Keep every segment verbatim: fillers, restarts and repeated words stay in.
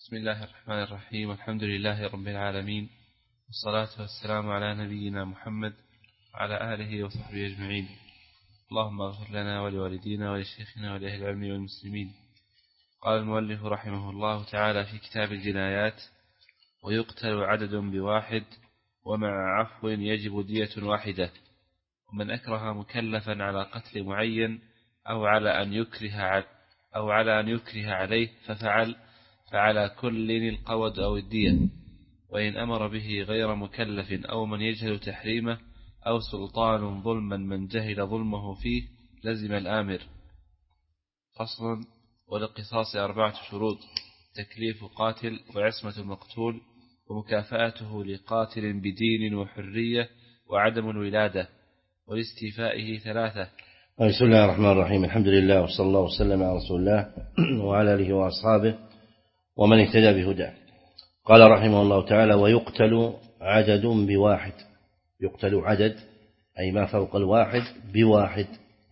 بسم الله الرحمن الرحيم. الحمد لله رب العالمين، والصلاة والسلام على نبينا محمد وعلى آله وصحبه أجمعين. اللهم اغفر لنا ولوالدينا ولشيخنا ولأهل العلم والمسلمين. قال المؤلف رحمه الله تعالى في كتاب الجنايات: ويقتل عدد بواحد، ومع عفو يجب دية واحدة. ومن أكره مكلفا على قتل معين أو على أن يكره أو على أن يكره عليه ففعل فعلى كل القود أو الدية. وإن أمر به غير مكلف أو من يجهل تحريمه أو سلطان ظلما من جهل ظلمه فيه لزم الآمر. فصل: وللقصاص أربعة شروط: تكليف قاتل، وعصمة المقتول، ومكافأته لقاتل بدين وحرية، وعدم الولادة، ولاستيفائه ثلاثة. بسم الله الرحمن الرحيم. الحمد لله وصلى الله وسلم على رسول الله وعلى آله وأصحابه ومن اهتدى بهداه. قال رحمه الله تعالى: ويقتل عدد بواحد. يقتل عدد أي ما فوق الواحد بواحد.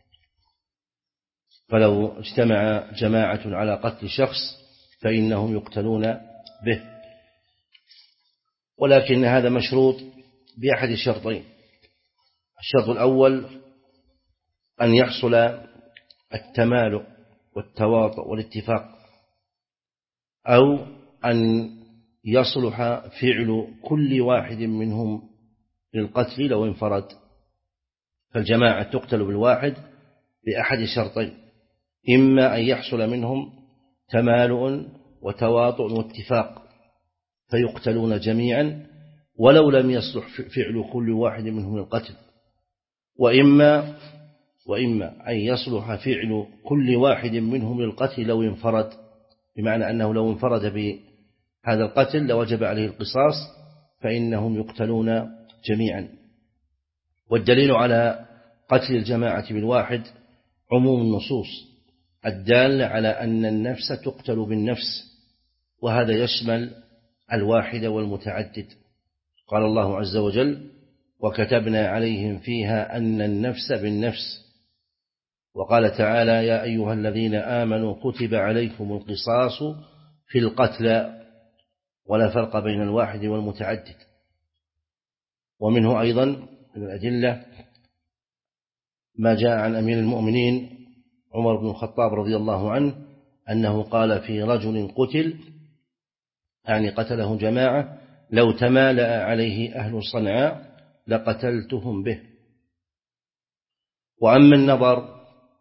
فلو اجتمع جماعة على قتل شخص فإنهم يقتلون به، ولكن هذا مشروط بأحد الشرطين. الشرط الأول أن يحصل التمالؤ والتواطؤ والاتفاق، أو أن يصلح فعل كل واحد منهم للقتل لو انفرد. فالجماعة تقتل بالواحد بأحد الشرطين: إما أن يحصل منهم تمالؤ وتواطؤ واتفاق فيقتلون جميعا ولو لم يصلح فعل كل واحد منهم للقتل، وإما وإما أن يصلح فعل كل واحد منهم للقتل لو انفرد، بمعنى أنه لو انفرد بهذا القتل لوجب عليه القصاص، فإنهم يقتلون جميعا. والدليل على قتل الجماعة بالواحد عموم النصوص الدالة على أن النفس تقتل بالنفس، وهذا يشمل الواحد والمتعدد. قال الله عز وجل: وكتبنا عليهم فيها أن النفس بالنفس. وقال تعالى: يا أيها الذين آمنوا كتب عليكم القصاص في القتلى ولا فرق بين الواحد والمتعدد. ومنه أيضا من الأدلة ما جاء عن أمير المؤمنين عمر بن الخطاب رضي الله عنه أنه قال في رجل قتل، يعني قتله جماعة: لو تمالأ عليه أهل صنعاء لقتلتهم به. وأما النظر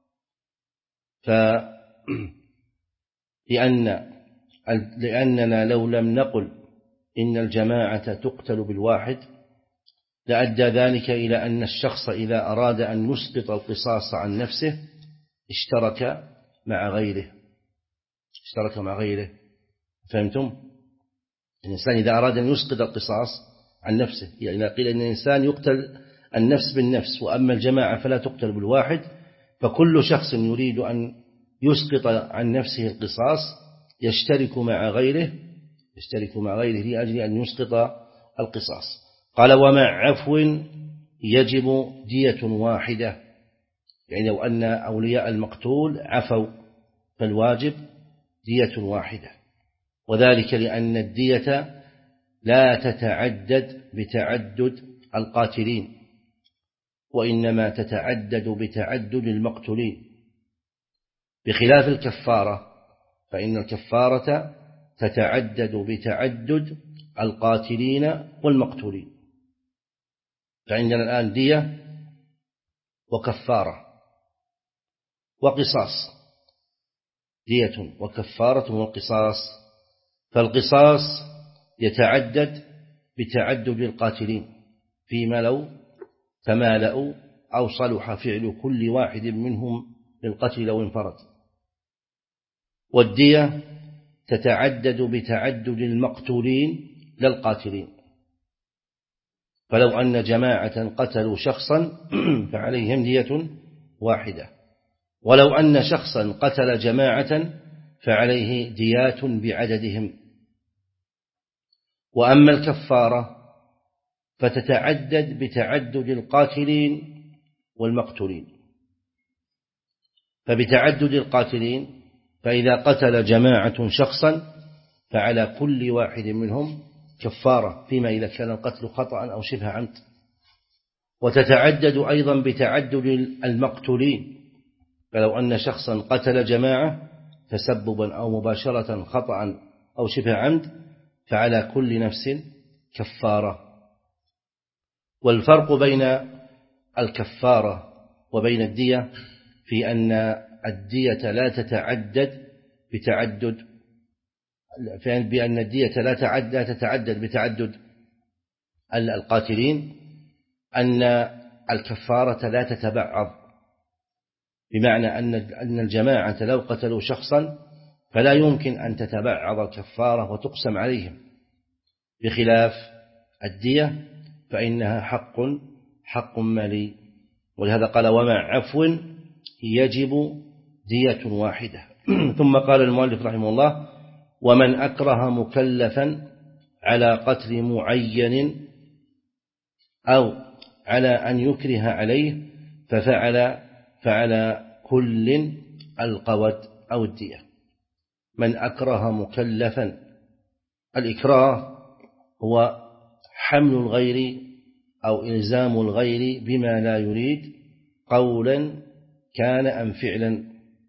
فلأن لأننا لو لم نقل إن الجماعة تقتل بالواحد لأدى ذلك إلى أن الشخص إذا أراد أن يسقط القصاص عن نفسه اشترك مع غيره اشترك مع غيره فهمتم؟ الإنسان إذا أراد أن يسقط القصاص عن نفسه، يعني إذا قيل أن الإنسان يقتل النفس بالنفس وأما الجماعة فلا تقتل بالواحد، فكل شخص يريد أن يسقط عن نفسه القصاص يشترك مع غيره يشترك مع غيره لأجل أن يسقط القصاص. قال: ومع عفو يجب دية واحدة، يعني لو أن أولياء المقتول عفوا فالواجب دية واحدة، وذلك لأن الدية لا تتعدد بتعدد القاتلين، وإنما تتعدد بتعدد المقتولين، بخلاف الكفارة، فإن الكفارة تتعدد بتعدد القاتلين والمقتولين. فعندنا الآن دية وكفارة وقصاص، دية وكفارة وقصاص. فالقصاص يتعدد بتعدد القاتلين فيما لو تمالأوا أو صلح فعل كل واحد منهم للقتل لو انفرد، والدية تتعدد بتعدد المقتولين للقاتلين. فلو أن جماعة قتلوا شخصا فعليهم دية واحدة، ولو أن شخصا قتل جماعة فعليه ديات بعددهم. وأما الكفارة فتتعدد بتعدد القاتلين والمقتولين. فبتعدد القاتلين، فإذا قتل جماعة شخصا فعلى كل واحد منهم كفارة فيما إذا كان القتل خطأ أو شبه عمد. وتتعدد أيضا بتعدد المقتولين، فلو أن شخصا قتل جماعة تسببا أو مباشرة خطأ أو شبه عمد فعلى كل نفس كفارة. والفرق بين الكفارة وبين الدية في أن الدية لا تتعدد بتعدد بأن الدية لا تعد لا تتعدد بتعدد القاتلين، أن الكفارة لا تتبعض، بمعنى أن أن الجماعة لو قتلوا شخصا فلا يمكن أن تتبعض الكفارة وتقسم عليهم، بخلاف الدية فإنها حق حق مالي. ولهذا قال ومع عفو يجب دية واحدة. ثم قال المؤلف رحمه الله ومن أكره مكلفا على قتل معين أو على أن يكره عليه ففعل فعلى كل القود أو الدية. من أكره مكلفا، الإكراه هو حمل الغير أو إلزام الغير بما لا يريد قولا كان أم فعلا،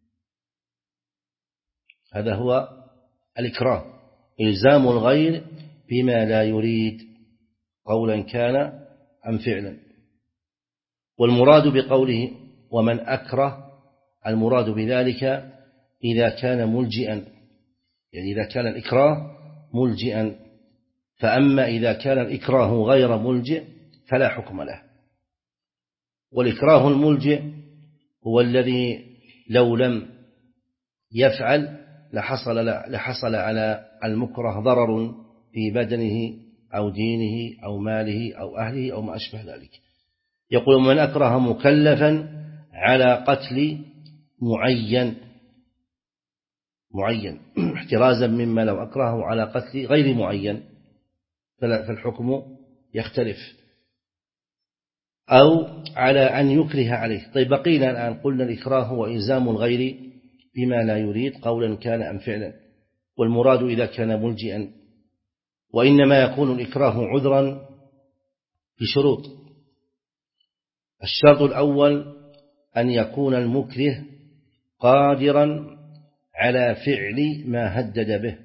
هذا هو الإكراه، إلزام الغير بما لا يريد قولا كان أم فعلا. والمراد بقوله ومن أكره، المراد بذلك إذا كان ملجئا، يعني إذا كان الإكراه ملجئا. فأما إذا كان الإكراه غير ملجئ فلا حكم له. والإكراه الملجئ هو الذي لو لم يفعل لحصل, لحصل على المكره ضرر في بدنه أو دينه أو ماله أو أهله أو ما أشبه ذلك. يقول من أكره مكلفا على قتل معين معين احترازا مما لو أكرهه على قتل غير معين فالحكم يختلف، أو على أن يكره عليه. طيب بقينا الآن قلنا الإكراه هو إلزام الغير بما لا يريد قولا كان أم فعلا، والمراد إذا كان ملجئا. وإنما يكون الإكراه عذرا بشروط. الشرط الأول أن يكون المكره قادرا على فعل ما هدد به.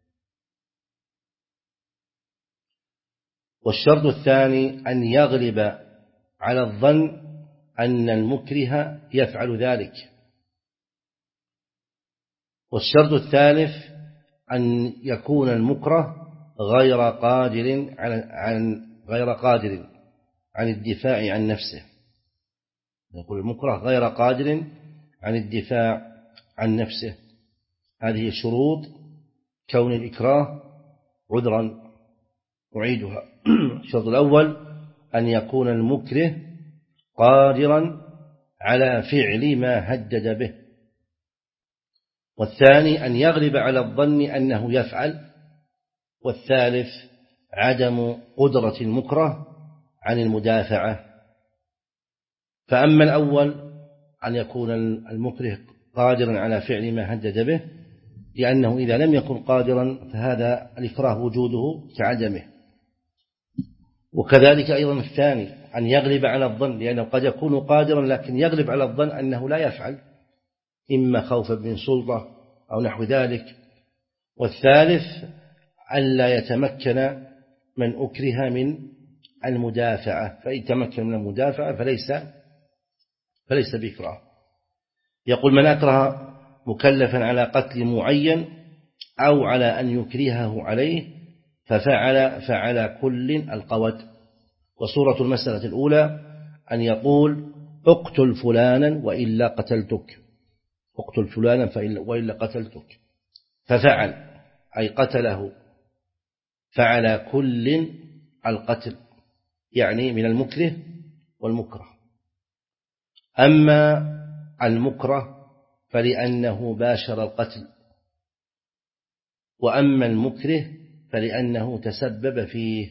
والشرط الثاني أن يغلب على الظن أن المكره يفعل ذلك. والشرط الثالث أن يكون المكره غير قادر عن غير قادر عن الدفاع عن نفسه. يقول المكره غير قادر عن الدفاع عن نفسه. هذه شروط كون الإكراه عذرا. أعيدها. الشرط الأول أن يكون المكره قادرا على فعل ما هدد به. والثاني أن يغلب على الظن أنه يفعل. والثالث عدم قدرة المكره عن المدافعة. فأما الأول أن يكون المكره قادرا على فعل ما هدد به، لأنه إذا لم يكن قادرا فهذا الإكراه وجوده كعدمه. وكذلك أيضا الثاني أن يغلب على الظن، لأنه قد يكون قادرا لكن يغلب على الظن أنه لا يفعل، إما خوفا من سلطة أو نحو ذلك. والثالث ألا يتمكن من أكره من المدافعة، فإن تمكن من المدافعة فليس فليس بإكراه. يقول من أكره مكلفا على قتل معين أو على أن يكرهه عليه ففعل فعلى كل القود. وصورة المسألة الأولى أن يقول اقتل فلانا وإلا قتلتك، اقتل فلانا وإلا قتلتك، ففعل أي قتله، فعلى كل القتل، يعني من المكره والمكره. أما المكره فلأنه باشر القتل، وأما المكره فلأنه تسبب فيه،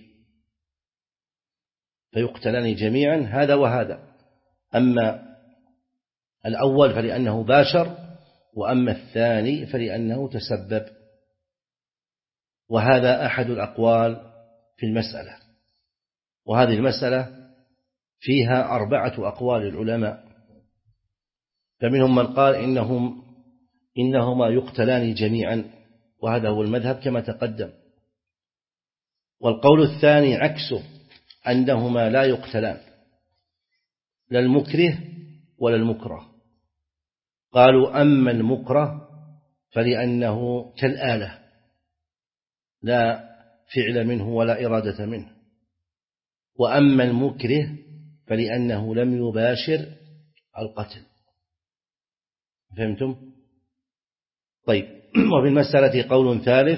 فيقتلان جميعا هذا وهذا. أما الأول فلأنه باشر، وأما الثاني فلأنه تسبب. وهذا أحد الأقوال في المسألة. وهذه المسألة فيها أربعة أقوال العلماء، فمنهم من قال إنهم إنهما يقتلان جميعا، وهذا هو المذهب كما تقدم. والقول الثاني عكسه، أنهما لا يقتلان، لا المكره ولا المكره. قالوا أما المكره فلأنه كالآلة لا فعل منه ولا إرادة منه، وأما المكره فلأنه لم يباشر القتل. فهمتم؟ طيب. وفي المسألة قول ثالث،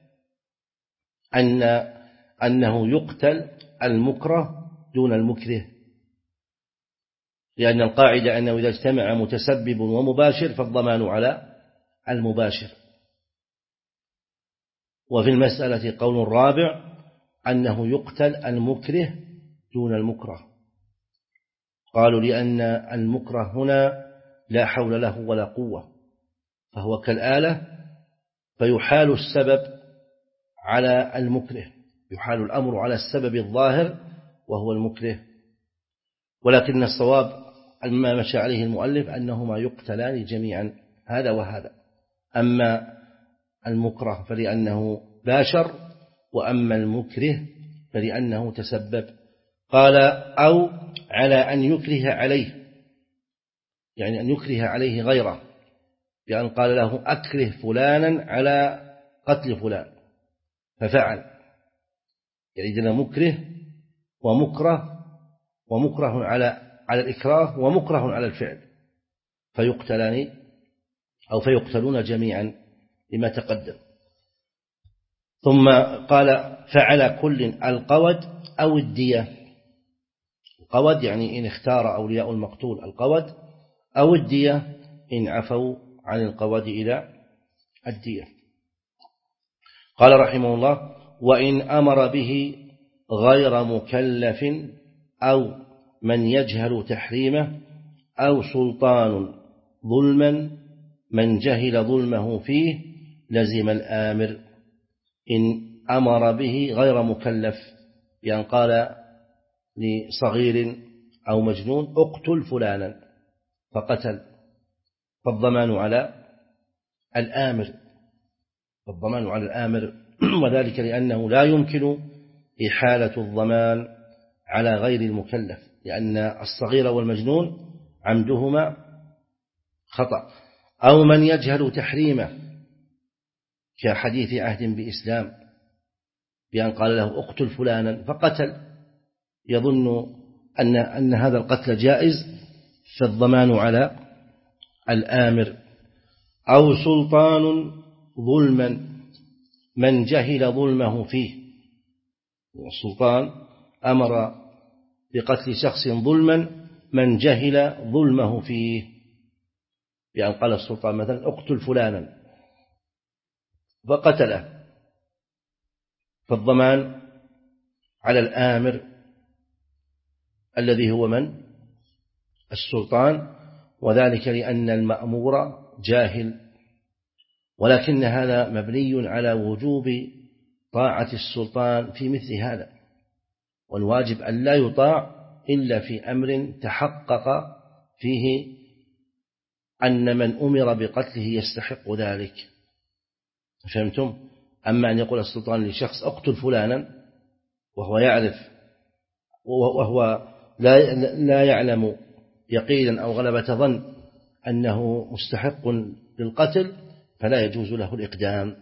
أن أنه يقتل المكره دون المكره، لأن القاعدة أنه إذا اجتمع متسبب ومباشر فالضمان على المباشر. وفي المسألة قول رابع، أنه يقتل المكره دون المكره. قالوا لأن المكره هنا لا حول له ولا قوة، فهو كالآلة، فيحال السبب على المكره، يحال الأمر على السبب الظاهر وهو المكره. ولكن الصواب ما مشى عليه المؤلف أنهما يقتلان جميعا، هذا وهذا. أما المكره فلأنه باشر، وأما المكره فلأنه تسبب. قال أو على أن يكره عليه، يعني أن يكره عليه غيره، بأن قال له أكره فلانا على قتل فلان ففعل، يعني إذن مكره ومكره، ومكره على على الإكراه ومكره على الفعل، فيقتلان أو فيقتلون جميعا لما تقدم. ثم قال فعلى كل القود أو الدية. القود يعني إن اختار أولياء المقتول القود، أو الدية إن عفوا عن القود إلى الدية. قال رحمه الله وإن أمر به غير مكلف أو من يجهل تحريمه أو سلطان ظلما من جهل ظلمه فيه لزم الآمر. إن أمر به غير مكلف، يعني قال لصغير أو مجنون اقتل فلانا فقتل، فالضمان على الآمر، فالضمان على الآمر، وذلك لأنه لا يمكن إحالة الضمان على غير المكلف، لأن الصغير والمجنون عمدهما خطأ. أو من يجهل تحريمه كحديث عهد بإسلام، بأن قال له اقتل فلانا فقتل، يظن أن أن هذا القتل جائز، فالضمان على الآمر. أو سلطان ظلما من جهل ظلمه فيه، السلطان أمر بقتل شخص ظلما من جهل ظلمه فيه، بأن قال السلطان مثلا اقتل فلانا فقتله، فالضمان على الآمر الذي هو من؟ السلطان، وذلك لأن المأمور جاهل. ولكن هذا مبني على وجوب طاعة السلطان في مثل هذا، والواجب أن لا يطاع إلا في أمر تحقق فيه أن من أمر بقتله يستحق ذلك. فهمتم؟ أما أن يقول السلطان لشخص اقتل فلانا وهو يعرف وهو لا لا يعلم يقينا أو غلبة ظن أنه مستحق للقتل، فلا يجوز له الإقدام.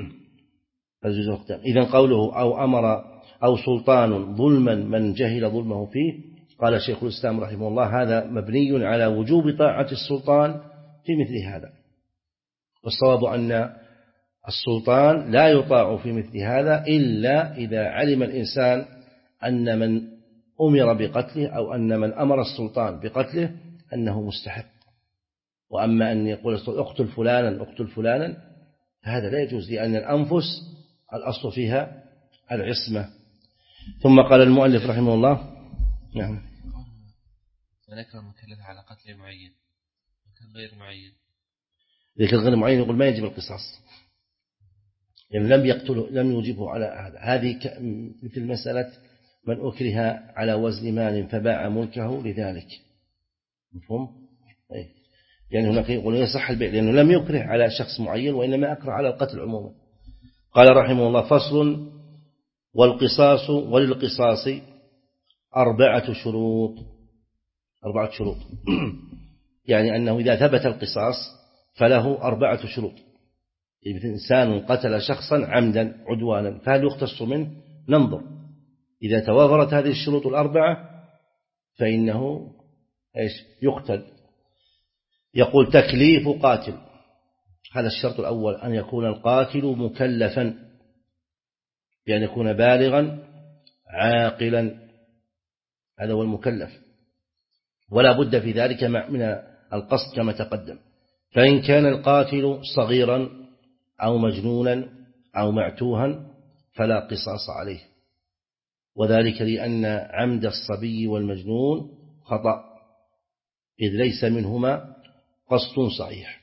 إذن قوله أو أمر أو سلطان ظلما من جهل ظلمه فيه، قال شيخ الإسلام رحمه الله هذا مبني على وجوب طاعة السلطان في مثل هذا. والصواب أن السلطان لا يطاع في مثل هذا إلا إذا علم الإنسان أن من أمر بقتله أو أن من أمر السلطان بقتله أنه مستحق. وأما أن يقول اقتل فلانا اقتل فلانا هذا لا يجوز، لأن الأنفس الأصل فيها العصمة. ثم قال المؤلف رحمه الله نعم ذكر المكلف على قتل معين وكان غير معين، ذكر غير معين يقول ما يجب القصاص، يعني لم يقتله، لم يوجبه على هذا. هذه مثل مسألة من أكره على وزن مال فباع ملكه لذلك، مفهوم؟ يعني هناك يقول يصح البيع لأنه لم يكره على شخص معين وإنما أكره على القتل عموما. قال رحمه الله: فصل: والقصاص وللقصاص أربعة شروط. أربعة شروط يعني أنه إذا ثبت القصاص فله أربعة شروط. إذا إنسان قتل شخصا عمدا عدوانا فهل يختص منه؟ ننظر. إذا توافرت هذه الشروط الأربعة فإنه إيش؟ يقتل. يقول: تكليف قاتل، هذا الشرط الأول، أن يكون القاتل مكلفا، بأن يكون بالغا عاقلا، هذا هو المكلف، ولا بد في ذلك من القصد كما تقدم. فإن كان القاتل صغيرا أو مجنونا أو معتوها فلا قصاص عليه، وذلك لأن عمد الصبي والمجنون خطأ، إذ ليس منهما قصد صحيح.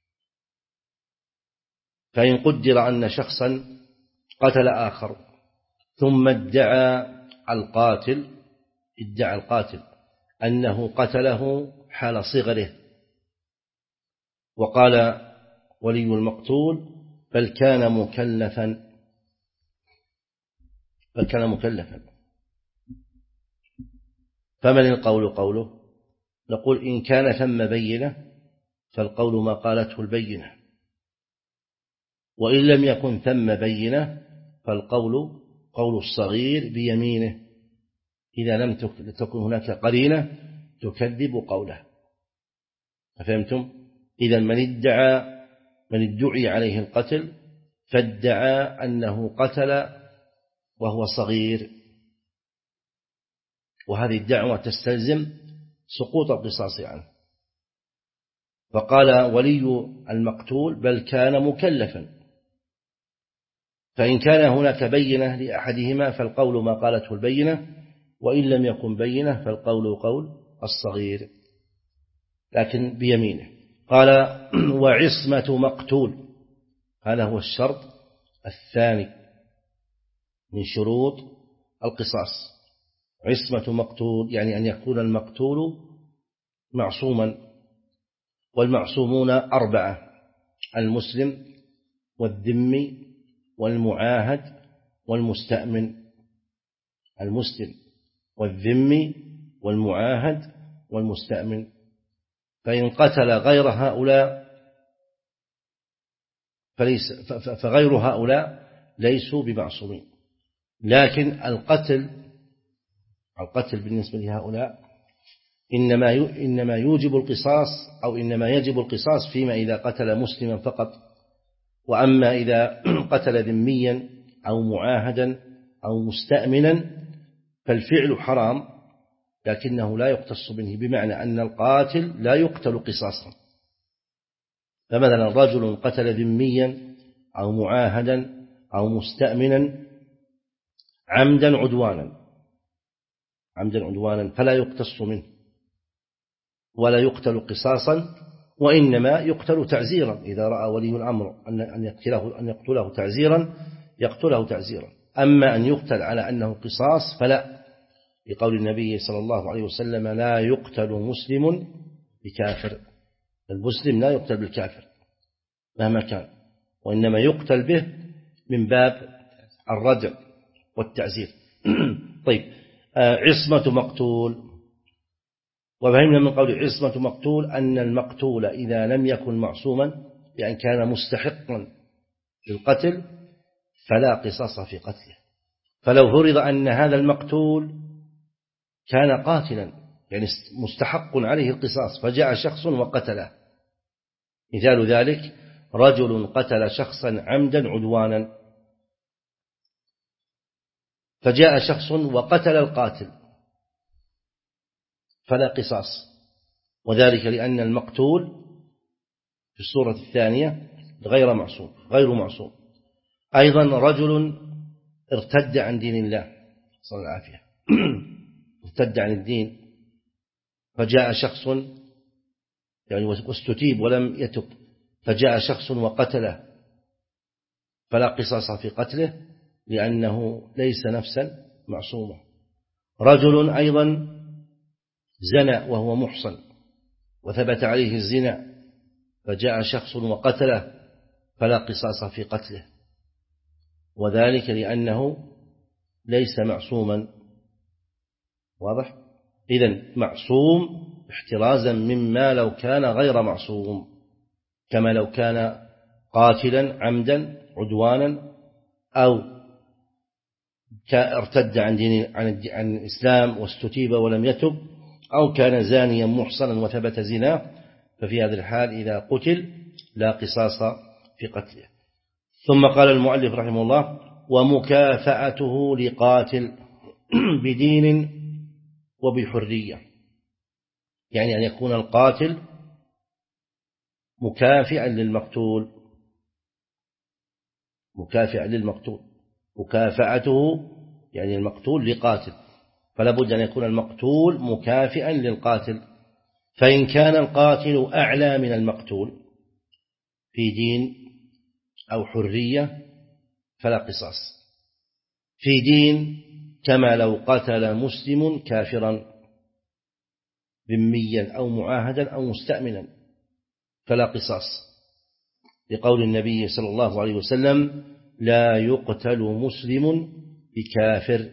فإن قدر أن شخصا قتل آخر ثم ادعى القاتل ادعى القاتل أنه قتله حال صغره، وقال ولي المقتول: بل كان مكلفا بل كان مكلفا فمن القول قوله؟ نقول: إن كان ثم بينة فالقول ما قالته البينة، وإن لم يكن ثم بينة فالقول قول الصغير بيمينه، إذا لم تكن هناك قرينة تكذب قوله. فهمتم؟ إذا من ادعى من ادعي عليه القتل فادعى أنه قتل وهو صغير، وهذه الدعوة تستلزم سقوط القصاص عنه. فقال ولي المقتول: بل كان مكلفا، فإن كان هناك بينة لأحدهما فالقول ما قالته البينة، وإن لم يكن بينة فالقول قول الصغير لكن بيمينه. قال: وعصمة مقتول، هذا هو الشرط الثاني من شروط القصاص. عصمة مقتول يعني أن يكون المقتول معصوما، والمعصومون أربعة: المسلم والذمي والمعاهد والمستأمن. المسلم والذمي والمعاهد والمستأمن. فإن قتل غير هؤلاء فليس فغير هؤلاء ليسوا بمعصومين، لكن القتل القتل بالنسبة لهؤلاء إنما إنما يوجب القصاص أو إنما يجب القصاص فيما إذا قتل مسلما فقط، وأما إذا قتل ذميا أو معاهدا أو مستأمنا فالفعل حرام لكنه لا يقتص منه، بمعنى أن القاتل لا يقتل قصاصا. فمثلا رجل قتل ذميا أو معاهدا أو مستأمنا عمدا عدوانا عمدا عدوانا فلا يقتص منه ولا يقتل قصاصا، وإنما يقتل تعزيرا. إذا رأى ولي الأمر أن يقتله أن يقتله تعزيرا يقتله تعزيرا. أما أن يقتل على أنه قصاص فلا، لقول النبي صلى الله عليه وسلم: لا يقتل مسلم بكافر. المسلم لا يقتل بالكافر مهما كان، وإنما يقتل به من باب الردع والتعزير. طيب، عصمة مقتول. وفهمنا من قول عصمة مقتول أن المقتول إذا لم يكن معصوما بأن كان مستحقا للقتل فلا قصاص في قتله. فلو فرض أن هذا المقتول كان قاتلا يعني مستحق عليه القصاص فجاء شخص وقتله، مثال ذلك رجل قتل شخصا عمدا عدوانا، فجاء شخص وقتل القاتل فلا قصاص، وذلك لأن المقتول في الصورة الثانية غير معصوم غير معصوم. أيضا رجل ارتد عن دين الله صلى الله عليه وسلم ارتد عن الدين فجاء شخص يعني واستتيب ولم يتب، فجاء شخص وقتله فلا قصاص في قتله لأنه ليس نفسا معصومة. رجل أيضا زنى وهو محصن وثبت عليه الزنا فجاء شخص وقتله فلا قصاص في قتله، وذلك لأنه ليس معصوما. واضح؟ إذن معصوم احترازا مما لو كان غير معصوم، كما لو كان قاتلا عمدا عدوانا أو ارتد عن دين عن الإسلام واستتيب ولم يتب، أو كان زانيا محصنا وثبت زناه، ففي هذه الحال إذا قتل لا قصاص في قتله. ثم قال المؤلف رحمه الله: ومكافأته لقاتل بدين وبحرية، يعني أن يكون القاتل مكافئا للمقتول، مكافئا للمقتول مكافأته يعني المقتول لقاتل، فلا بد أن يكون المقتول مكافئا للقاتل. فإن كان القاتل أعلى من المقتول في دين أو حرية فلا قصاص. في دين كما لو قتل مسلم كافرا ذميا أو معاهدا أو مستأمنا فلا قصاص، لقول النبي صلى الله عليه وسلم: لا يقتل مسلم بكافر،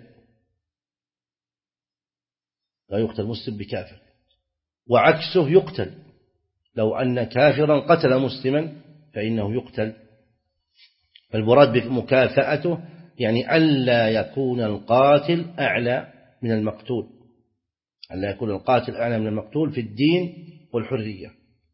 لا يقتل مسلم بكافر. وعكسه يقتل، لو أن كافرا قتل مسلما فإنه يقتل. فالمراد بمكافأته يعني ألا يكون القاتل أعلى من المقتول، ألا يكون القاتل أعلى من المقتول في الدين والحرية.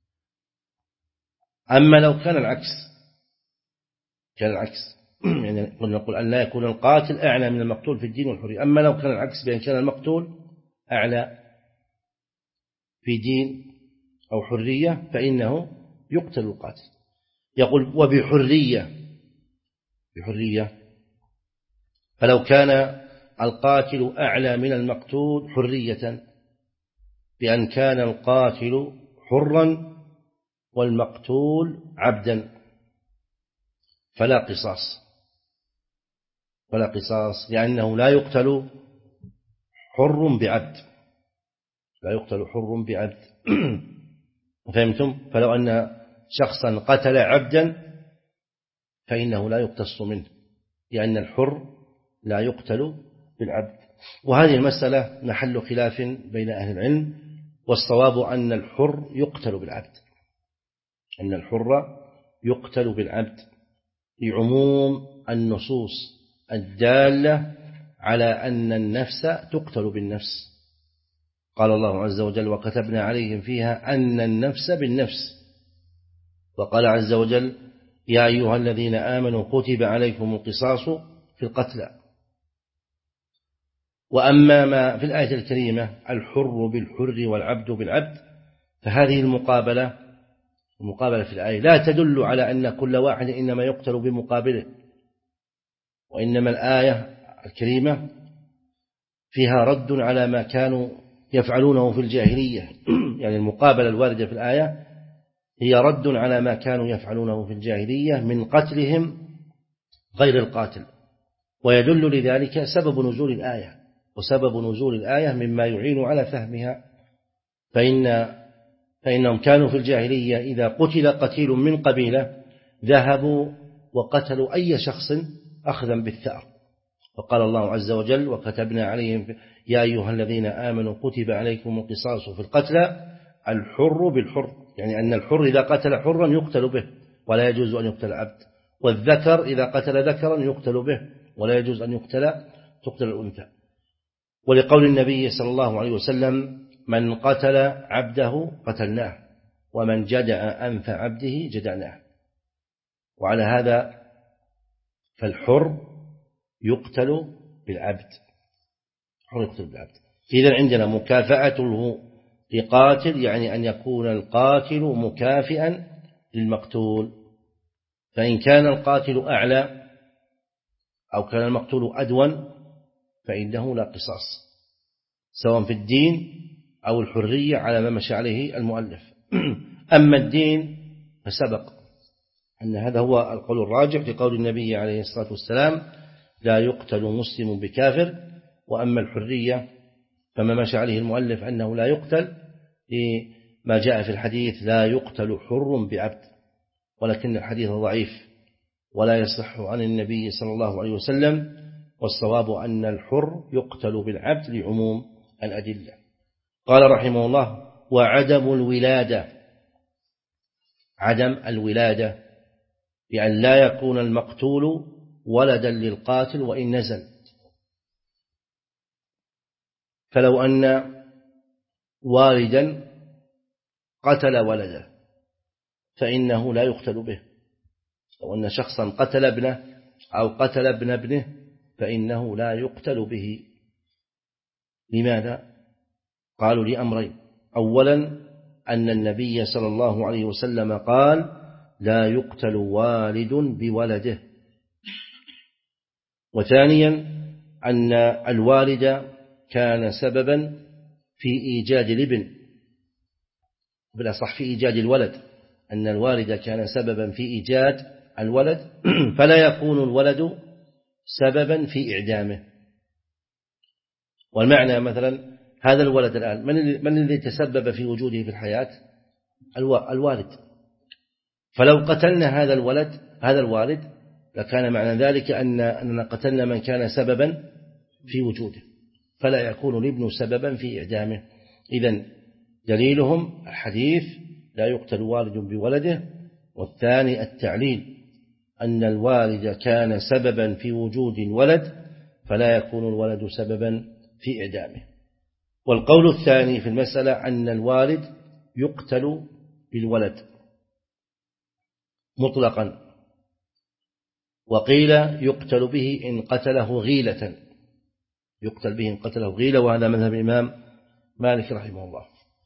أما لو كان العكس، كان العكس يعني نقول أن لا يكون القاتل أعلى من المقتول في الدين والحرية. أما لو كان العكس، بأن كان المقتول أعلى في دين أو حرية فإنه يقتل القاتل. يقول: وبحرية، بحرية، فلو كان القاتل أعلى من المقتول حرية، بأن كان القاتل حرا والمقتول عبدا فلا قصاص، فلا قصاص لأنه لا يقتل حر بعبد، لا يقتل حر بعبد. فهمتم؟ فلو أن شخصا قتل عبدا فإنه لا يقتص منه، لأن الحر لا يقتل بالعبد. وهذه المسألة محل خلاف بين أهل العلم، والصواب أن الحر يقتل بالعبد، أن الحر يقتل بالعبد لعموم النصوص الدالة على أن النفس تقتل بالنفس. قال الله عز وجل: وكتبنا عليهم فيها أن النفس بالنفس. وقال عز وجل: يا أيها الذين آمنوا كتب عليكم القصاص في القتلى. وأما ما في الآية الكريمة الحر بالحر والعبد بالعبد، فهذه المقابلة المقابلة في الآية لا تدل على أن كل واحد إنما يقتل بمقابله، وإنما الآية الكريمة فيها رد على ما كانوا يفعلونه في الجاهلية. يعني المقابلة الواردة في الآية هي رد على ما كانوا يفعلونه في الجاهلية من قتلهم غير القاتل. ويدل لذلك سبب نزول الآية، وسبب نزول الآية مما يعين على فهمها. فإن فإنهم كانوا في الجاهلية إذا قتل قتيل من قبيلة ذهبوا وقتلوا أي شخص أخذا بالثأر. وقال الله عز وجل: وكتبنا عليهم يا أيها الذين آمنوا كتب عليكم القصاص في القتلى الحر بالحر، يعني أن الحر إذا قتل حرا يقتل به ولا يجوز أن يقتل عبد، والذكر إذا قتل ذكرا يقتل به ولا يجوز أن يقتل تقتل الأنثى. ولقول النبي صلى الله عليه وسلم: من قتل عبده قتلناه، ومن جدع أنف عبده جدعناه. وعلى هذا فالحر يقتل بالعبد، الحر يقتل بالعبد. إذن عندنا مكافأته لقاتل، يعني أن يكون القاتل مكافئا للمقتول. فإن كان القاتل أعلى أو كان المقتول أدون فإنه لا قصاص، سواء في الدين أو الحرية على ما مشى عليه المؤلف. أما الدين فسبق أن هذا هو القول الراجح لقول النبي عليه الصلاة والسلام لا يقتل مسلم بكافر. وأما الحرية فما مشى عليه المؤلف أنه لا يقتل لما جاء في الحديث لا يقتل حر بعبد، ولكن الحديث ضعيف ولا يصح عن النبي صلى الله عليه وسلم، والصواب أن الحر يقتل بالعبد لعموم الأدلة. قال رحمه الله: وعدم الولادة، عدم الولادة بأن لا يكون المقتول ولدا للقاتل وإن نزل. فلو أن والدا قتل ولده فإنه لا يقتل به، لو أن شخصا قتل ابنه أو قتل ابن ابنه فإنه لا يقتل به. لماذا؟ قالوا لأمرين: أولا أن النبي صلى الله عليه وسلم قال لا يقتل والد بولده، وثانيا أن الوالد كان سببا في إيجاد الابن، بالأصح في إيجاد الولد، أن الوالد كان سببا في إيجاد الولد فلا يكون الولد سببا في إعدامه. والمعنى مثلا هذا الولد الآن من الذي تسبب في وجوده في الحياة؟ الوالد. فلو قتلنا هذا الولد هذا الوالد لكان معنى ذلك أننا قتلنا من كان سببا في وجوده، فلا يكون الابن سببا في إعدامه. إذن دليلهم الحديث لا يقتل والد بولده، والثاني التعليل أن الوالد كان سببا في وجود الولد فلا يكون الولد سببا في إعدامه. والقول الثاني في المسألة أن الوالد يقتل بالولد مطلقا، وقيل يقتل به إن قتله غيلة، يقتل به إن قتله غيلة، وهذا مذهب الإمام مالك رحمه الله.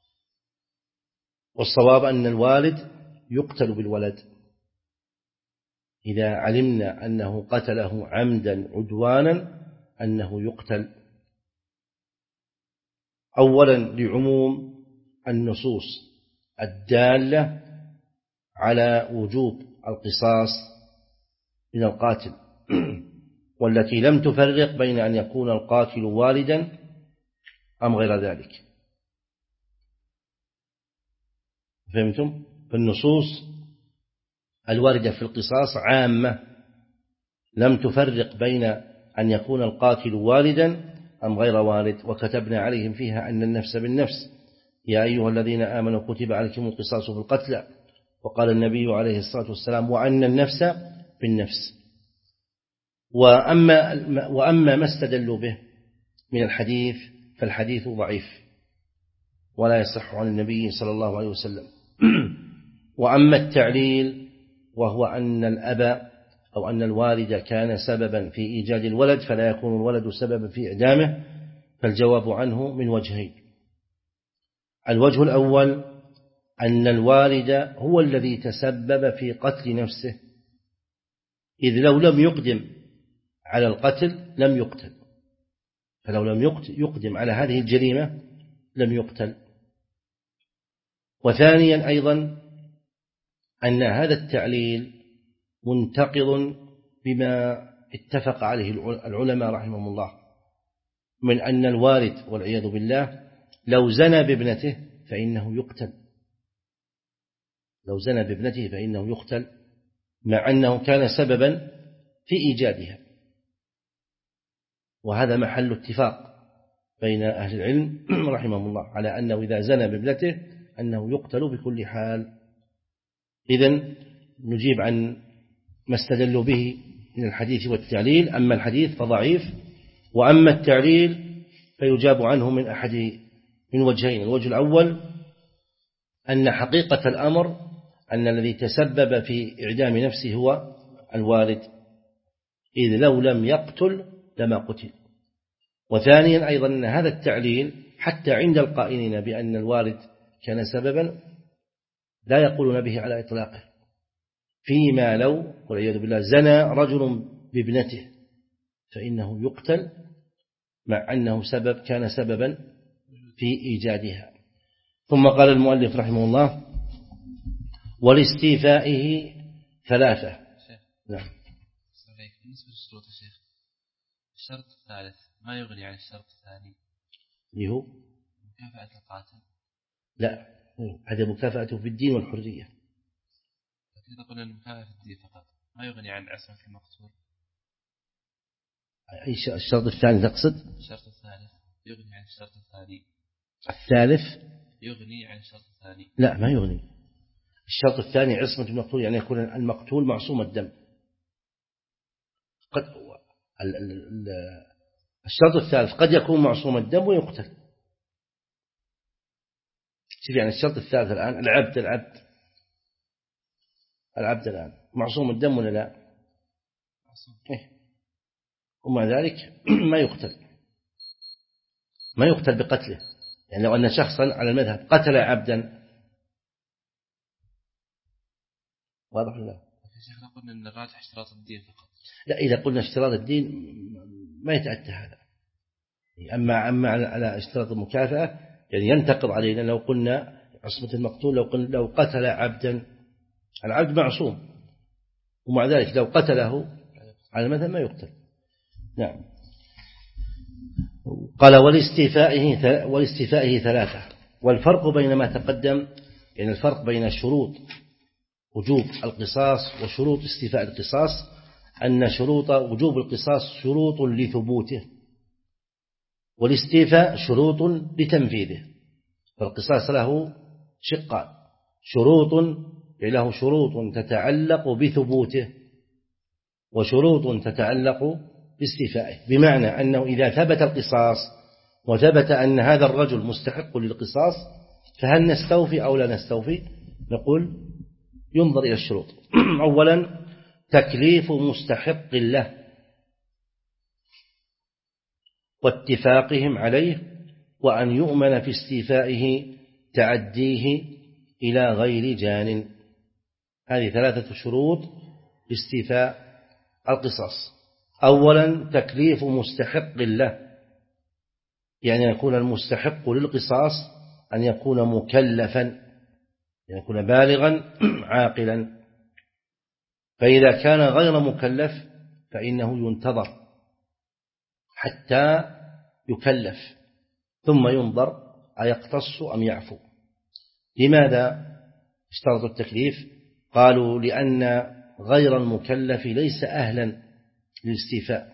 والصواب أن الوالد يقتل بالولد إذا علمنا أنه قتله عمدا عدوانا، أنه يقتل أولا لعموم النصوص الدالة على وجوب القصاص من القاتل، والتي لم تفرق بين أن يكون القاتل والدا أم غير ذلك. فهمتم؟ فالنصوص الواردة في القصاص عامة لم تفرق بين أن يكون القاتل والدا أم غير والد، وكتبنا عليهم فيها أن النفس بالنفس يا أيها الذين آمنوا كتب عليكم القصاص في القتلى، وقال النبي عليه الصلاة والسلام وأن النفس بالنفس. وأما, وأما ما استدلوا به من الحديث فالحديث ضعيف ولا يصح عن النبي صلى الله عليه وسلم. وأما التعليل وهو أن الأب أو أن الوالد كان سببا في إيجاد الولد فلا يكون الولد سببا في إعدامه، فالجواب عنه من وجهين: الوجه الأول أن الوالد هو الذي تسبب في قتل نفسه، إذ لو لم يقدم على القتل لم يقتل، فلو لم يقدم على هذه الجريمة لم يقتل. وثانيا أيضا أن هذا التعليل منتقض بما اتفق عليه العلماء رحمهم الله من أن الوالد والعياذ بالله لو زنى بابنته فإنه يقتل، لو زنى بابنته فإنه يقتل مع أنه كان سببا في إيجادها. وهذا محل اتفاق بين أهل العلم رحمهم الله على أنه إذا زنى بابنته أنه يقتل بكل حال. إذن نجيب عن ما استدلوا به من الحديث والتعليل. أما الحديث فضعيف، وأما التعليل فيجاب عنه من أحد من وجهين: الوجه الأول أن حقيقة الأمر أن الذي تسبب في إعدام نفسه هو الوالد، إذ لو لم يقتل لما قتل. وثانيا أيضا أن هذا التعليل حتى عند القائلين بأن الوالد كان سببا لا يقولون به على إطلاقه، فيما لو والعياذ بالله زنى رجل بابنته فإنه يقتل مع أنه سبب كان سببا في إيجادها. ثم قال المؤلف رحمه الله: ولاستيفائه ثلاثة. شيخ. نعم. بالنسبة للشروط يا شيخ، الشرط الثالث ما يغني عن الشرط الثاني اللي هو مكافأة القاتل. لا، هذا مكافأته في الدين والحرية. لكن قلنا المكافأة في الدين فقط ما يغني عن عصمة المقتول. أي الشرط الثاني تقصد؟ الشرط الثالث يغني عن الشرط الثاني. الثالث يغني عن الشرط الثاني. لا، ما يغني. الشرط الثاني عصمة المقتول، يعني يكون المقتول معصوم الدم. قد الشرط الثالث قد يكون معصوم الدم ويقتل. شوف يعني الشرط الثالث الآن العبد العبد العبد الآن معصوم الدم ولا لا؟ معصوم. إيه؟ ومع ذلك ما يقتل ما يقتل بقتله. يعني لو أن شخصا على المذهب قتل عبدا، واضح ولا؟ شيخنا قلنا أن الراجح اشتراط الدين فقط. لا، إذا قلنا اشتراط الدين ما يتأتى هذا. أما أما على اشتراط المكافأة يعني ينتقض علينا لو قلنا عصمة المقتول، لو قلنا لو قتل عبدا، العبد معصوم ومع ذلك لو قتله على المذهب ما يقتل. نعم. قال ولاستيفائه ولاستيفائه ثلاثة. والفرق بين ما تقدم، يعني الفرق بين شروط وجوب القصاص وشروط استيفاء القصاص أن شروط وجوب القصاص شروط لثبوته، والاستيفاء شروط لتنفيذه. فالقصاص له شقان، شروط له شروط تتعلق بثبوته وشروط تتعلق باستيفائه، بمعنى أنه إذا ثبت القصاص وثبت أن هذا الرجل مستحق للقصاص فهل نستوفي أو لا نستوفي؟ نقول ينظر إلى الشروط. أولا تكليف مستحق له واتفاقهم عليه، وأن يؤمن في استيفائه تعديه إلى غير جان. هذه ثلاثة شروط لاستيفاء القصاص. أولا تكليف مستحق له، يعني يكون المستحق للقصاص أن يكون مكلفا، أن يكون بالغا عاقلا. فإذا كان غير مكلف فإنه ينتظر حتى يكلف ثم ينظر أيقتص أم يعفو. لماذا اشترطوا التكليف؟ قالوا لأن غير المكلف ليس أهلا للاستيفاء،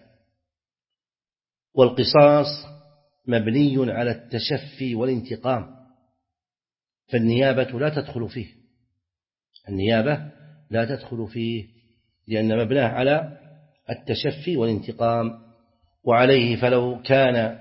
والقصاص مبني على التشفي والانتقام، فالنيابة لا تدخل فيه، النيابة لا تدخل فيه لأن مبناه على التشفي والانتقام. وعليه فلو كان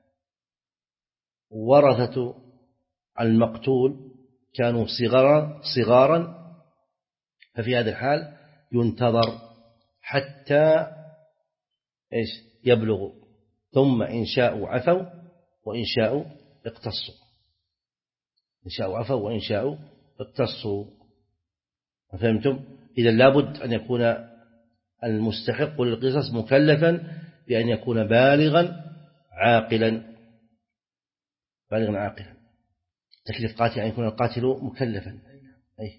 ورثة المقتول كانوا صغارا صغارا ففي هذا الحال ينتظر حتى إيش يبلغوا، ثم إن شاءوا عفوا وإن شاءوا اقتصوا، إن شاءوا عفوا وإن شاءوا اقتصوا. فهمتم؟ إذا لابد أن يكون المستحق للقصاص مكلفا بأن يكون بالغا عاقلا، بالغا عاقلا. تكليف قاتل يعني يكون القاتل مكلفا، أي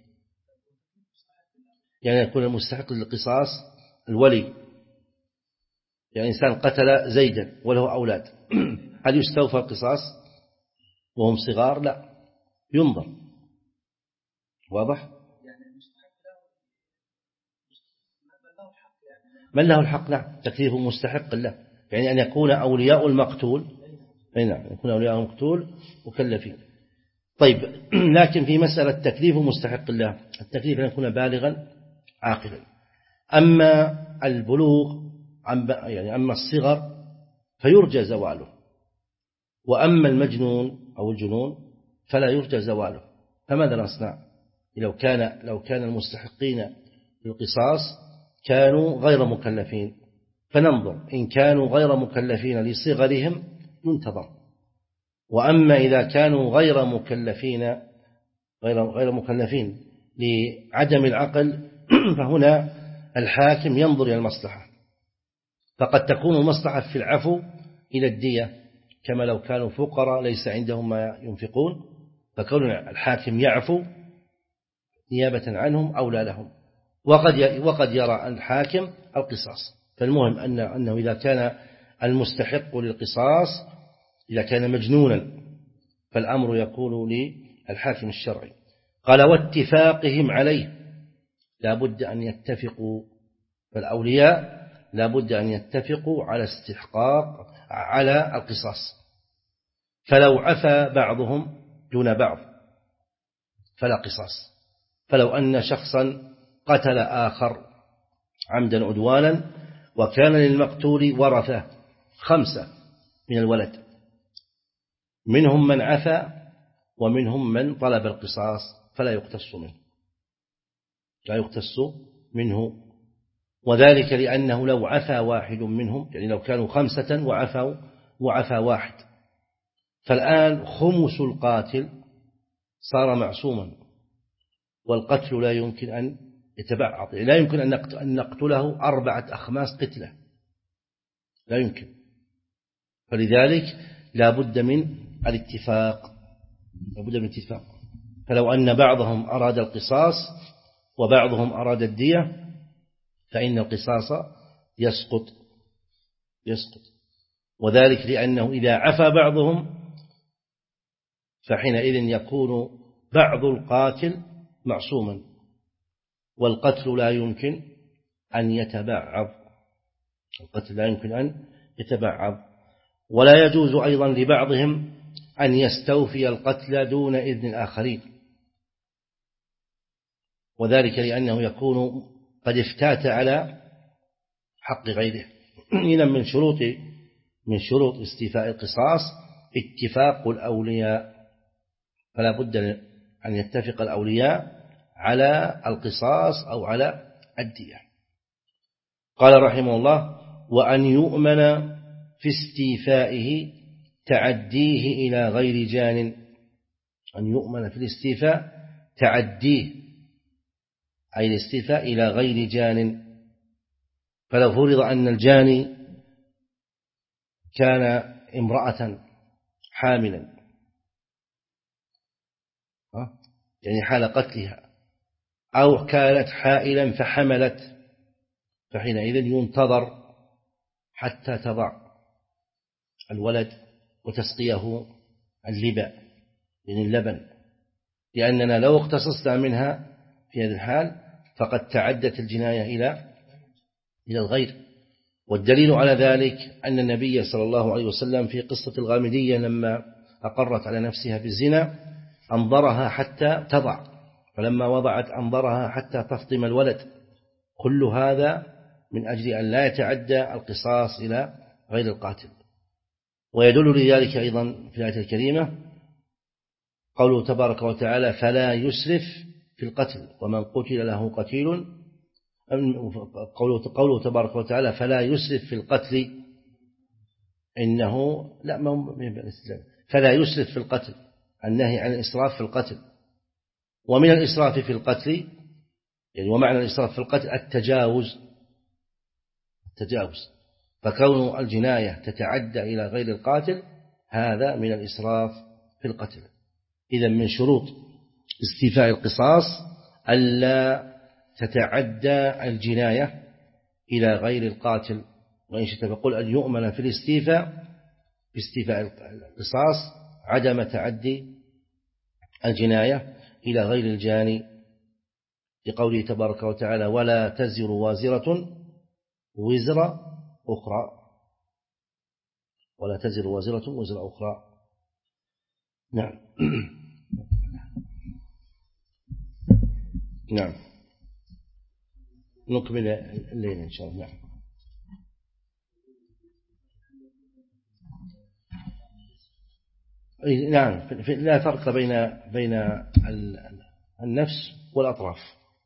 يعني يكون المستحق للقصاص الولي، يعني إنسان قتل زيدا وله أولاد، هل يستوفى القصاص وهم صغار؟ لا، ينظر. واضح؟ من له الحق؟ نعم، تكليف مستحق له، يعني أن يكون أولياء المقتول، نعم يكون أولياء المقتول مكلفين. طيب، لكن في مسألة تكليف مستحق له التكليف أن يكون بالغا عاقلا. أما البلوغ يعني أما الصغر فيرجى زواله، وأما المجنون أو الجنون فلا يرجى زواله. فماذا نصنع؟ لو كان لو كان المستحقين للقصاص كانوا غير مكلفين فننظر، إن كانوا غير مكلفين لصغرهم ينتظر، وأما إذا كانوا غير مكلفين غير غير مكلفين لعدم العقل فهنا الحاكم ينظر إلى المصلحة، فقد تكون المصلحة في العفو إلى الدية، كما لو كانوا فقراء ليس عندهم ما ينفقون، فكون الحاكم يعفو نيابة عنهم أولى لهم. وقد وقد يرى الحاكم القصاص. فالمهم أن أنه إذا كان المستحق للقصاص إذا كان مجنونا فالأمر يكون للحاكم الشرعي. قال واتفاقهم عليه، لا بد أن يتفقوا، فالأولياء لا بد أن يتفقوا على استحقاق على القصاص. فلو عفى بعضهم دون بعض فلا قصاص. فلو أن شخصا قتل آخر عمدا عدوانا وكان للمقتول ورثة خمسة من الولد، منهم من عفى ومنهم من طلب القصاص، فلا يقتص منه لا يقتص منه وذلك لأنه لو عفى واحد منهم، يعني لو كانوا خمسة وعفوا وعفى واحد، فالآن خمس القاتل صار معصوما، والقتل لا يمكن أن يتبعض، لا يمكن أن نقتله أربعة أخماس قتلة، لا يمكن. فلذلك لا بد من الاتفاق لا بد من الاتفاق. فلو أن بعضهم أراد القصاص وبعضهم أراد الدية فإن القصاص يسقط يسقط وذلك لأنه إذا عفى بعضهم فحينئذ يكون بعض القاتل معصوما، والقتل لا يمكن أن يتبعض القتل لا يمكن أن يتبعض ولا يجوز أيضا لبعضهم أن يستوفي القتل دون إذن الآخرين، وذلك لأنه يكون قد افتات على حق غيره. إذن من شروط من شروط استيفاء القصاص اتفاق الأولياء، فلا بد أن يتفق الأولياء على القصاص أو على الدية. قال رحمه الله وأن يؤمن في استيفائه تعديه إلى غير جان. أن يؤمن في الاستيفاء تعديه أي الاستيفاء إلى غير جان. فلو فرض أن الجاني كان امرأة حاملا يعني حال قتلها، أو كانت حائلا فحملت، فحينئذ ينتظر حتى تضع الولد وتسقيه اللبن من اللبن، لأننا لو اقتصصنا منها في هذه الحال فقد تعدت الجناية إلى إلى الغير. والدليل على ذلك أن النبي صلى الله عليه وسلم في قصة الغامدية لما أقرت على نفسها بالزنا أنظرها حتى تضع، فلما وضعت أنظرها حتى تفطم الولد. كل هذا من أجل أن لا يتعدى القصاص إلى غير القاتل. ويدل لذلك أيضا في الآية الكريمة قوله تبارك وتعالى فلا يسرف في القتل ومن قتل له قتيل، قوله, قوله تبارك وتعالى فلا يسرف في القتل إنه لا ما فلا يسرف في القتل، النهي عن الإسراف في القتل. ومن الإسراف في القتل يعني ومعنى الإسراف في القتل التجاوز التجاوز فكون الجناية تتعدى إلى غير القاتل هذا من الإسراف في القتل. إذا من شروط استيفاء القصاص ألا تتعدى الجناية إلى غير القاتل. وإن شئت فقل أن يؤمن في الاستيفاء في استيفاء القصاص عدم تعدي الجناية إلى غير الجاني، لقوله تبارك وتعالى ولا تزر وازرة وزر أخرى ولا تزر وازرة وزر أخرى. نعم نعم نكمل الليل إن شاء الله. نعم نعم لا فرق بين بين النفس والأطراف.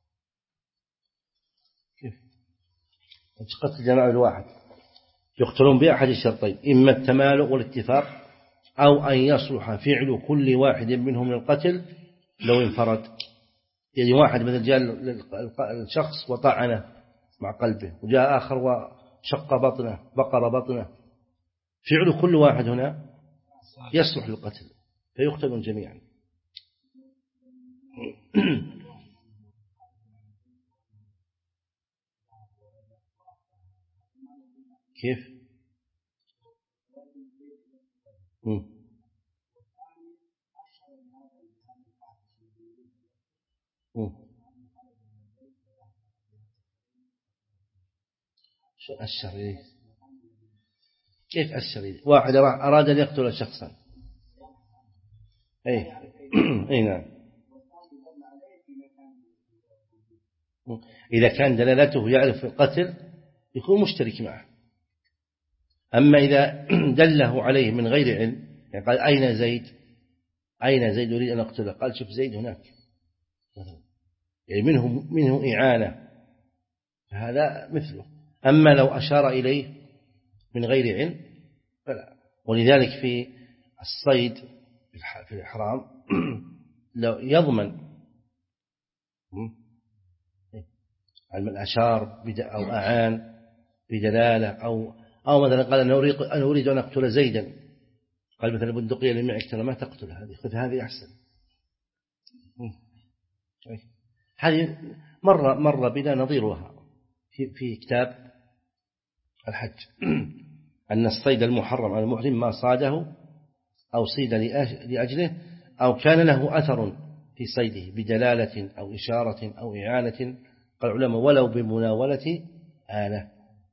كيف قتل جماعة الواحد يقتلون بأحد الشرطين إما التمالؤ والاتفاق أو أن يصلح فعل كل واحد منهم للقتل لو انفرد. يعني واحد مثل جاء الشخص وطعنه مع قلبه وجاء آخر وشق بطنه بقر بطنه، فعل كل واحد هنا يصلح للقتل فيقتلون جميعا. كيف؟ م. م. شو أشر إليه؟ كيف أشر إليه؟ واحد أراد أن يقتل شخصا. أي أي نعم. إذا كان دلالته يعرف القتل يكون مشترك معه. أما إذا دله عليه من غير علم، يعني قال أين زيد؟ أين زيد يريد أن أقتله؟ قال شوف زيد هناك، يعني منه منه إعانة، هذا مثله. أما لو أشار إليه من غير علم فلا. ولذلك في الصيد في الإحرام لو يضمن من أشار أو أعان بدلالة، أو أو مثلا قال أنا أريد أنا أريد أن أقتل زيدا، قال مثلا البندقية اللي معك ترى ما تقتل هذه، خذ هذه أحسن. هذه مرة مرة بنا نظيرها في في كتاب الحج أن الصيد المحرم على المحرم ما صاده أو صيد لأجله أو كان له أثر في صيده بدلالة أو إشارة أو إعانة، قال العلماء ولو بمناولة آلة.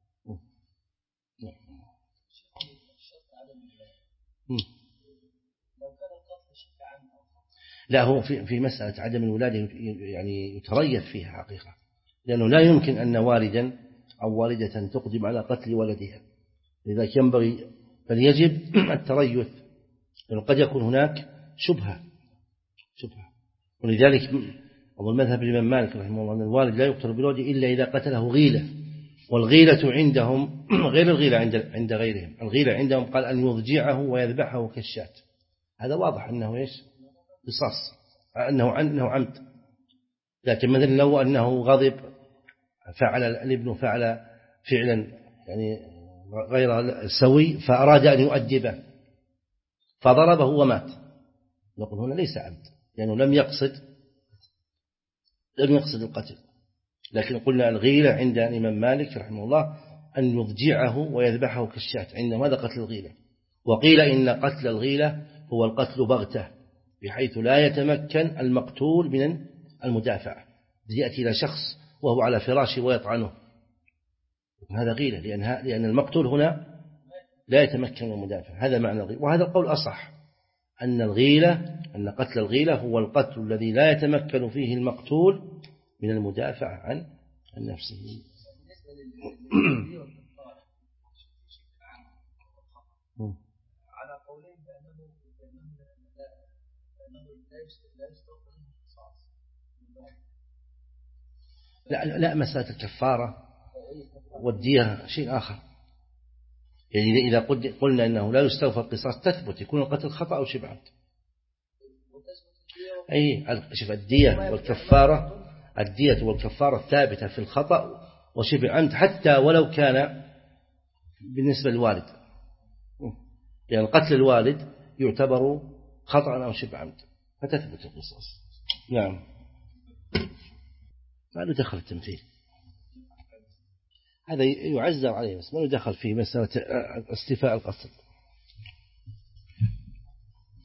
لا، هو في في مسألة عدم الولادة يعني يتريث فيها حقيقة، لأنه لا يمكن أن والدا أو والدة تقدم على قتل ولدها، لذلك ينبغي بل يجب التريث، لأنه قد يكون هناك شبهة شبهة ولذلك أو المذهب الإمام مالك رحمه الله أن الوالد لا يقتل بالولد إلا إذا قتله غيلة، والغيلة عندهم غير الغيلة عند عند غيرهم. الغيلة عندهم قال أن يضجعه ويذبحه كالشاة، هذا واضح أنه إيش قصاص، أنه أنه عمد. لكن مثلا لو أنه غضب فعل الابن فعل فعلا يعني غير سوي فأراد أن يؤدبه فضربه ومات، نقول هنا ليس عمد لأنه لم يقصد لم يقصد القتل. لكن قلنا الغيلة عند الإمام مالك رحمه الله أن يضجعه ويذبحه كالشاة، عندما هذا قتل الغيلة. وقيل إن قتل الغيلة هو القتل بغتة بحيث لا يتمكن المقتول من المدافع، يأتي إلى شخص وهو على فراشه ويطعنه، هذا غيلة لأنها لأن المقتول هنا لا يتمكن من المدافع، هذا معنى الغيلة. وهذا القول أصح، أن الغيلة أن قتل الغيلة هو القتل الذي لا يتمكن فيه المقتول من المدافع عن نفسه. لا لا مسألة الكفارة والدية شيء آخر، يعني إذا قلنا أنه لا يستوفى القصاص تثبت يكون القتل خطأ أو شبه عمد. أي شوف الدية والكفارة، الدية والكفارة ثابتة في الخطأ وشبه عمد حتى ولو كان بالنسبة للوالد، يعني قتل الوالد يعتبر خطأ أو شبه عمد فتثبت القصاص. نعم ما له دخل التمثيل، هذا يعزر عليه بس ما له دخل في مسألة استيفاء القتل.